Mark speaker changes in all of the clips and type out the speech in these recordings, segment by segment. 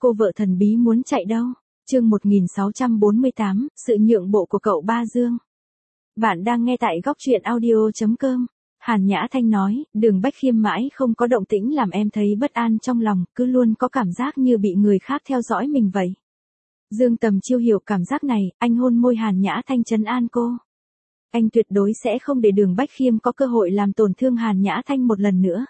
Speaker 1: cô vợ thần bí muốn chạy đâu? Chương 1648, sự nhượng bộ của cậu ba Dương. Bạn đang nghe tại góc truyện audio.com. Hàn Nhã Thanh nói, Đường Bách Khiêm mãi không có động tĩnh làm em thấy bất an trong lòng, cứ luôn có cảm giác như bị người khác theo dõi mình vậy. Dương Tầm Chiêu hiểu cảm giác này, anh hôn môi Hàn Nhã Thanh trấn an cô. Anh tuyệt đối sẽ không để Đường Bách Khiêm có cơ hội làm tổn thương Hàn Nhã Thanh một lần nữa.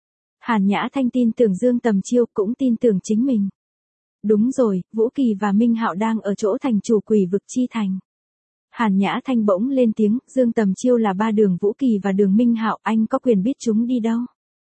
Speaker 1: Hàn Nhã Thanh tin tưởng Dương Tầm Chiêu cũng tin tưởng chính mình. Đúng rồi, Vũ Kỳ và Minh Hạo đang ở chỗ thành chủ Quỷ Vực Chi Thành. Hàn Nhã Thanh bỗng lên tiếng, Dương Tầm Chiêu là ba Đường Vũ Kỳ và Đường Minh Hạo, anh có quyền biết chúng đi đâu.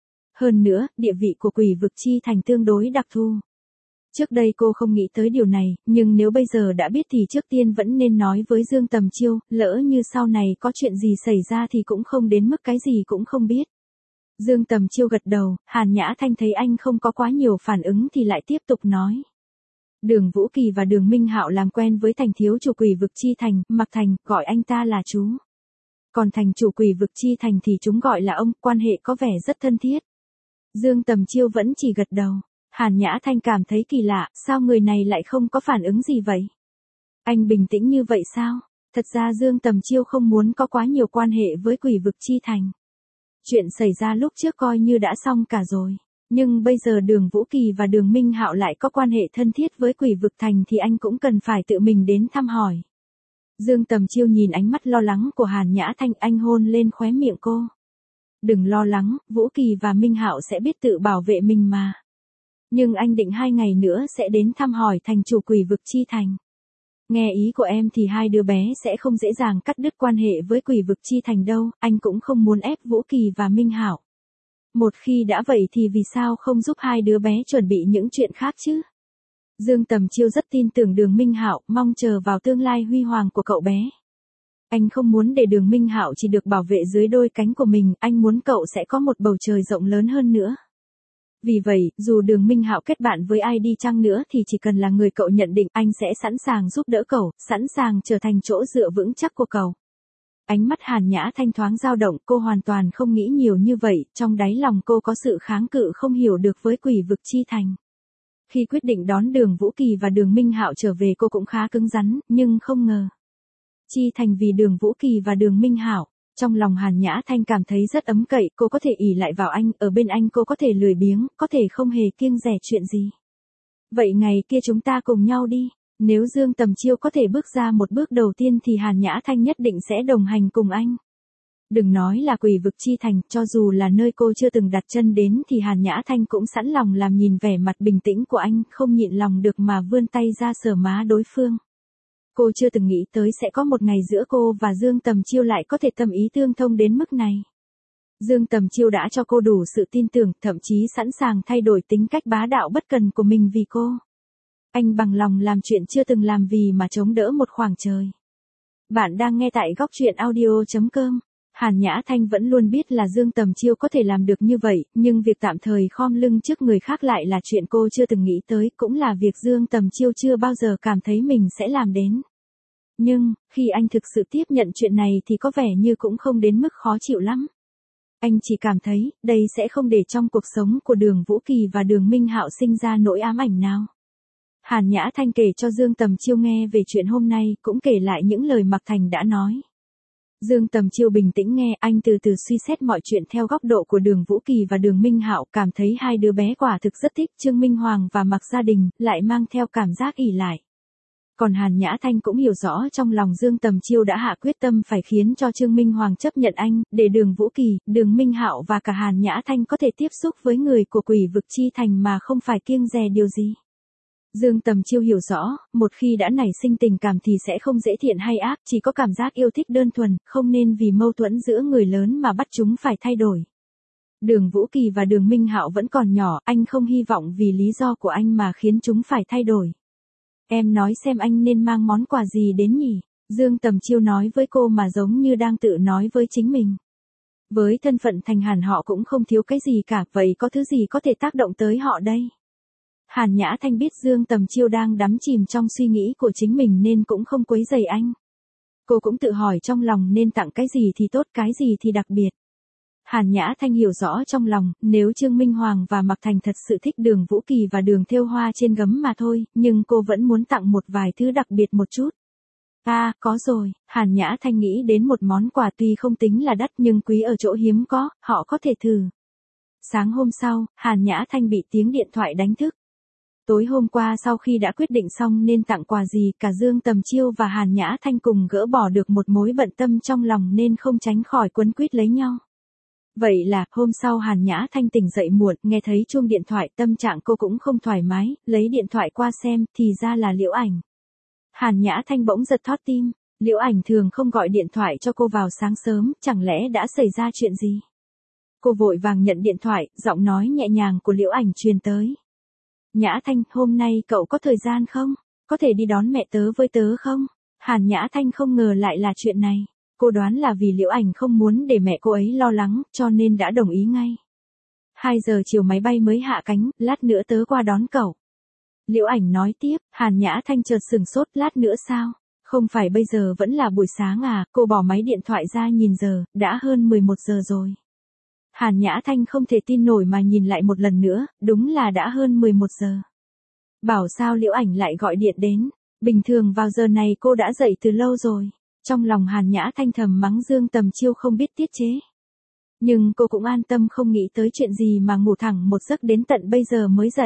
Speaker 1: Hơn nữa, địa vị của Quỷ Vực Chi Thành tương đối đặc thù. Trước đây cô không nghĩ tới điều này, nhưng nếu bây giờ đã biết thì trước tiên vẫn nên nói với Dương Tầm Chiêu, lỡ như sau này có chuyện gì xảy ra thì cũng không đến mức cái gì cũng không biết. Dương Tầm Chiêu gật đầu, Hàn Nhã Thanh thấy anh không có quá nhiều phản ứng thì lại tiếp tục nói. Đường Vũ Kỳ và Đường Minh Hạo làm quen với thành thiếu chủ Quỷ Vực Chi Thành, Mạc Thành, gọi anh ta là chú. Còn thành chủ Quỷ Vực Chi Thành thì chúng gọi là ông, quan hệ có vẻ rất thân thiết. Dương Tầm Chiêu vẫn chỉ gật đầu. Hàn Nhã Thanh cảm thấy kỳ lạ, sao người này lại không có phản ứng gì vậy? Anh bình tĩnh như vậy sao? Thật ra Dương Tầm Chiêu không muốn có quá nhiều quan hệ với Quỷ Vực Chi Thành. Chuyện xảy ra lúc trước coi như đã xong cả rồi. Nhưng bây giờ Đường Vũ Kỳ và Đường Minh Hạo lại có quan hệ thân thiết với Quỷ Vực Thành thì anh cũng cần phải tự mình đến thăm hỏi. Dương Tầm Chiêu nhìn ánh mắt lo lắng của Hàn Nhã Thanh, anh hôn lên khóe miệng cô. Đừng lo lắng, Vũ Kỳ và Minh Hạo sẽ biết tự bảo vệ mình mà. Nhưng anh định 2 ngày nữa sẽ đến thăm hỏi thành chủ Quỷ Vực Chi Thành. Nghe ý của em thì hai đứa bé sẽ không dễ dàng cắt đứt quan hệ với Quỷ Vực Chi Thành đâu, anh cũng không muốn ép Vũ Kỳ và Minh Hạo. Một khi đã vậy thì vì sao không giúp hai đứa bé chuẩn bị những chuyện khác chứ? Dương Tầm Chiêu rất tin tưởng Đường Minh Hạo, mong chờ vào tương lai huy hoàng của cậu bé. Anh không muốn để Đường Minh Hạo chỉ được bảo vệ dưới đôi cánh của mình, anh muốn cậu sẽ có một bầu trời rộng lớn hơn nữa. Vì vậy, dù Đường Minh Hạo kết bạn với ai đi chăng nữa thì chỉ cần là người cậu nhận định, anh sẽ sẵn sàng giúp đỡ cậu, sẵn sàng trở thành chỗ dựa vững chắc của cậu. Ánh mắt Hàn Nhã Thanh thoáng dao động, cô hoàn toàn không nghĩ nhiều như vậy, trong đáy lòng cô có sự kháng cự không hiểu được với Quỷ Vực Chi Thành. Khi quyết định đón Đường Vũ Kỳ và Đường Minh Hạo trở về cô cũng khá cứng rắn, nhưng không ngờ. Chi Thành vì Đường Vũ Kỳ và Đường Minh Hạo. Trong lòng Hàn Nhã Thanh cảm thấy rất ấm cậy, cô có thể ỷ lại vào anh, ở bên anh cô có thể lười biếng, có thể không hề kiêng dè chuyện gì. Vậy ngày kia chúng ta cùng nhau đi. Nếu Dương Tầm Chiêu có thể bước ra một bước đầu tiên thì Hàn Nhã Thanh nhất định sẽ đồng hành cùng anh. Đừng nói là Quỷ Vực Chi Thành, cho dù là nơi cô chưa từng đặt chân đến thì Hàn Nhã Thanh cũng sẵn lòng làm nhìn vẻ mặt bình tĩnh của anh, không nhịn lòng được mà vươn tay ra sờ má đối phương. Cô chưa từng nghĩ tới sẽ có một ngày giữa cô và Dương Tầm Chiêu lại có thể tâm ý tương thông đến mức này. Dương Tầm Chiêu đã cho cô đủ sự tin tưởng, thậm chí sẵn sàng thay đổi tính cách bá đạo bất cần của mình vì cô. Anh bằng lòng làm chuyện chưa từng làm vì mà chống đỡ một khoảng trời. Bạn đang nghe tại góc truyện audio.com. Hàn Nhã Thanh vẫn luôn biết là Dương Tầm Chiêu có thể làm được như vậy, nhưng việc tạm thời khom lưng trước người khác lại là chuyện cô chưa từng nghĩ tới, cũng là việc Dương Tầm Chiêu chưa bao giờ cảm thấy mình sẽ làm đến. Nhưng, khi anh thực sự tiếp nhận chuyện này thì có vẻ như cũng không đến mức khó chịu lắm. Anh chỉ cảm thấy, đây sẽ không để trong cuộc sống của Đường Vũ Kỳ và Đường Minh Hạo sinh ra nỗi ám ảnh nào. Hàn Nhã Thanh kể cho Dương Tầm Chiêu nghe về chuyện hôm nay, cũng kể lại những lời Mạc Thành đã nói. Dương Tầm Chiêu bình tĩnh nghe, anh từ từ suy xét mọi chuyện theo góc độ của Đường Vũ Kỳ và Đường Minh Hạo, cảm thấy hai đứa bé quả thực rất thích Trương Minh Hoàng và Mạc gia đình, lại mang theo cảm giác ỷ lại. Còn Hàn Nhã Thanh cũng hiểu rõ trong lòng Dương Tầm Chiêu đã hạ quyết tâm phải khiến cho Trương Minh Hoàng chấp nhận anh, để Đường Vũ Kỳ, Đường Minh Hạo và cả Hàn Nhã Thanh có thể tiếp xúc với người của Quỷ Vực Chi Thành mà không phải kiêng dè điều gì. Dương Tầm Chiêu hiểu rõ, một khi đã nảy sinh tình cảm thì sẽ không dễ thiện hay ác, chỉ có cảm giác yêu thích đơn thuần, không nên vì mâu thuẫn giữa người lớn mà bắt chúng phải thay đổi. Đường Vũ Kỳ và Đường Minh Hạo vẫn còn nhỏ, anh không hy vọng vì lý do của anh mà khiến chúng phải thay đổi. Em nói xem anh nên mang món quà gì đến nhỉ? Dương Tầm Chiêu nói với cô mà giống như đang tự nói với chính mình. Với thân phận thành Hàn họ cũng không thiếu cái gì cả, vậy có thứ gì có thể tác động tới họ đây? Hàn Nhã Thanh biết Dương Tầm Chiêu đang đắm chìm trong suy nghĩ của chính mình nên cũng không quấy rầy anh. Cô cũng tự hỏi trong lòng nên tặng cái gì thì tốt, cái gì thì đặc biệt. Hàn Nhã Thanh hiểu rõ trong lòng, nếu Trương Minh Hoàng và Mạc Thành thật sự thích Đường Vũ Kỳ và đường thêu hoa trên gấm mà thôi, nhưng cô vẫn muốn tặng một vài thứ đặc biệt một chút. À, có rồi, Hàn Nhã Thanh nghĩ đến một món quà tuy không tính là đắt nhưng quý ở chỗ hiếm có, họ có thể thử. Sáng hôm sau, Hàn Nhã Thanh bị tiếng điện thoại đánh thức. Tối hôm qua sau khi đã quyết định xong nên tặng quà gì, cả Dương Tầm Chiêu và Hàn Nhã Thanh cùng gỡ bỏ được một mối bận tâm trong lòng nên không tránh khỏi quấn quýt lấy nhau. Vậy là, hôm sau Hàn Nhã Thanh tỉnh dậy muộn, nghe thấy chuông điện thoại, tâm trạng cô cũng không thoải mái, lấy điện thoại qua xem, thì ra là Liễu Ảnh. Hàn Nhã Thanh bỗng giật thót tim, Liễu Ảnh thường không gọi điện thoại cho cô vào sáng sớm, chẳng lẽ đã xảy ra chuyện gì? Cô vội vàng nhận điện thoại, giọng nói nhẹ nhàng của Liễu Ảnh truyền tới. Nhã Thanh, hôm nay cậu có thời gian không? Có thể đi đón mẹ tớ với tớ không? Hàn Nhã Thanh không ngờ lại là chuyện này. Cô đoán là vì Liễu Ảnh không muốn để mẹ cô ấy lo lắng, cho nên đã đồng ý ngay. 2 giờ chiều máy bay mới hạ cánh, lát nữa tớ qua đón cậu. Liễu Ảnh nói tiếp, Hàn Nhã Thanh chợt sửng sốt, lát nữa sao? Không phải bây giờ vẫn là buổi sáng à, cô bỏ máy điện thoại ra nhìn giờ, đã hơn 11 giờ rồi. Hàn Nhã Thanh không thể tin nổi mà nhìn lại một lần nữa, đúng là đã hơn 11 giờ. Bảo sao Liễu Ảnh lại gọi điện đến, bình thường vào giờ này cô đã dậy từ lâu rồi. Trong lòng Hàn Nhã Thanh thầm mắng Dương Tầm Chiêu không biết tiết chế. Nhưng cô cũng an tâm không nghĩ tới chuyện gì mà ngủ thẳng một giấc đến tận bây giờ mới dậy.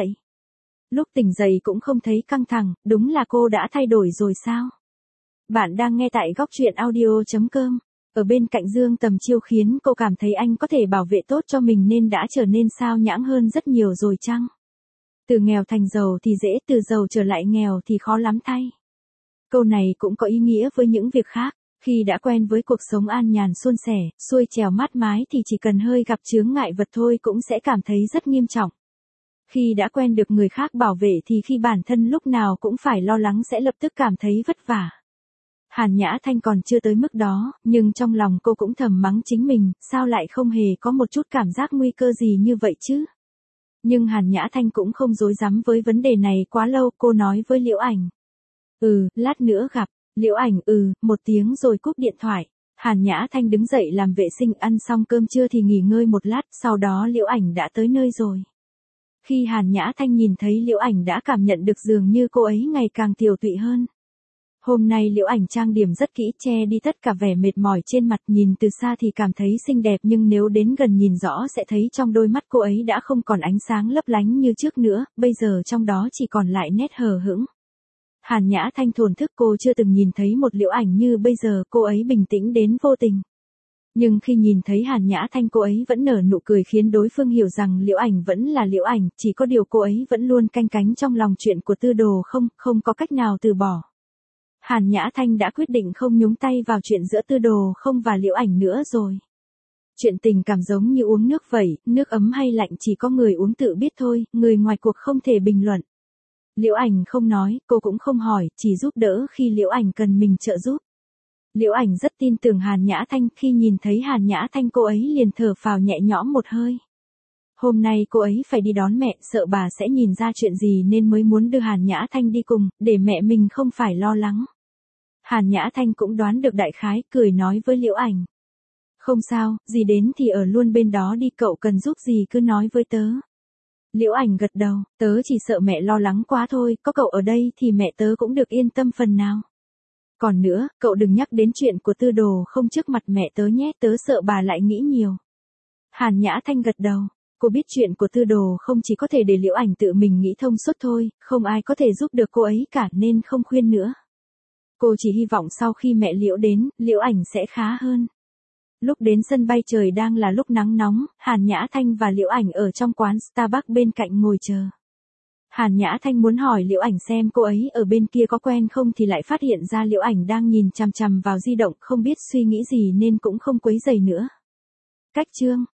Speaker 1: Lúc tỉnh dậy cũng không thấy căng thẳng, đúng là cô đã thay đổi rồi sao? Bạn đang nghe tại góc truyện audio.com. Ở bên cạnh Dương Tầm Chiêu khiến cô cảm thấy anh có thể bảo vệ tốt cho mình nên đã trở nên sao nhãng hơn rất nhiều rồi chăng? Từ nghèo thành giàu thì dễ, từ giàu trở lại nghèo thì khó lắm thay. Câu này cũng có ý nghĩa với những việc khác. Khi đã quen với cuộc sống an nhàn suôn sẻ, xuôi trèo mát mái thì chỉ cần hơi gặp chướng ngại vật thôi cũng sẽ cảm thấy rất nghiêm trọng. Khi đã quen được người khác bảo vệ thì khi bản thân lúc nào cũng phải lo lắng sẽ lập tức cảm thấy vất vả. Hàn Nhã Thanh còn chưa tới mức đó, nhưng trong lòng cô cũng thầm mắng chính mình, sao lại không hề có một chút cảm giác nguy cơ gì như vậy chứ? Nhưng Hàn Nhã Thanh cũng không dối dám với vấn đề này quá lâu, cô nói với Liễu Ảnh. Lát nữa gặp. Liễu Ảnh một tiếng rồi cúp điện thoại. Hàn Nhã Thanh đứng dậy làm vệ sinh, ăn xong cơm trưa thì nghỉ ngơi một lát, sau đó Liễu Ảnh đã tới nơi rồi. Khi Hàn Nhã Thanh nhìn thấy Liễu Ảnh đã cảm nhận được dường như cô ấy ngày càng tiều tụy hơn. Hôm nay Liễu Ảnh trang điểm rất kỹ, che đi tất cả vẻ mệt mỏi trên mặt, nhìn từ xa thì cảm thấy xinh đẹp nhưng nếu đến gần nhìn rõ sẽ thấy trong đôi mắt cô ấy đã không còn ánh sáng lấp lánh như trước nữa, bây giờ trong đó chỉ còn lại nét hờ hững. Hàn Nhã Thanh thổn thức, cô chưa từng nhìn thấy một Liễu Ảnh như bây giờ, cô ấy bình tĩnh đến vô tình. Nhưng khi nhìn thấy Hàn Nhã Thanh cô ấy vẫn nở nụ cười khiến đối phương hiểu rằng Liễu Ảnh vẫn là Liễu Ảnh, chỉ có điều cô ấy vẫn luôn canh cánh trong lòng chuyện của Tư Đồ không có cách nào từ bỏ. Hàn Nhã Thanh đã quyết định không nhúng tay vào chuyện giữa Tư Đồ không và Liễu Ảnh nữa rồi. Chuyện tình cảm giống như uống nước vậy, nước ấm hay lạnh chỉ có người uống tự biết thôi, người ngoài cuộc không thể bình luận. Liễu Ảnh không nói, cô cũng không hỏi, chỉ giúp đỡ khi Liễu Ảnh cần mình trợ giúp. Liễu Ảnh rất tin tưởng Hàn Nhã Thanh, khi nhìn thấy Hàn Nhã Thanh cô ấy liền thở phào nhẹ nhõm một hơi. Hôm nay cô ấy phải đi đón mẹ, sợ bà sẽ nhìn ra chuyện gì nên mới muốn đưa Hàn Nhã Thanh đi cùng, để mẹ mình không phải lo lắng. Hàn Nhã Thanh cũng đoán được đại khái, cười nói với Liễu Ảnh. Không sao, gì đến thì ở luôn bên đó đi, cậu cần giúp gì cứ nói với tớ. Liễu Ảnh gật đầu, tớ chỉ sợ mẹ lo lắng quá thôi, có cậu ở đây thì mẹ tớ cũng được yên tâm phần nào. Còn nữa, cậu đừng nhắc đến chuyện của Tư Đồ không trước mặt mẹ tớ nhé, tớ sợ bà lại nghĩ nhiều. Hàn Nhã Thanh gật đầu, cô biết chuyện của Tư Đồ không chỉ có thể để Liễu Ảnh tự mình nghĩ thông suốt thôi, không ai có thể giúp được cô ấy cả nên không khuyên nữa. Cô chỉ hy vọng sau khi mẹ Liễu đến, Liễu Ảnh sẽ khá hơn. Lúc đến sân bay trời đang là lúc nắng nóng, Hàn Nhã Thanh và Liễu Ảnh ở trong quán Starbucks bên cạnh ngồi chờ. Hàn Nhã Thanh muốn hỏi Liễu Ảnh xem cô ấy ở bên kia có quen không thì lại phát hiện ra Liễu Ảnh đang nhìn chằm chằm vào di động, không biết suy nghĩ gì nên cũng không quấy rầy nữa. Cách chương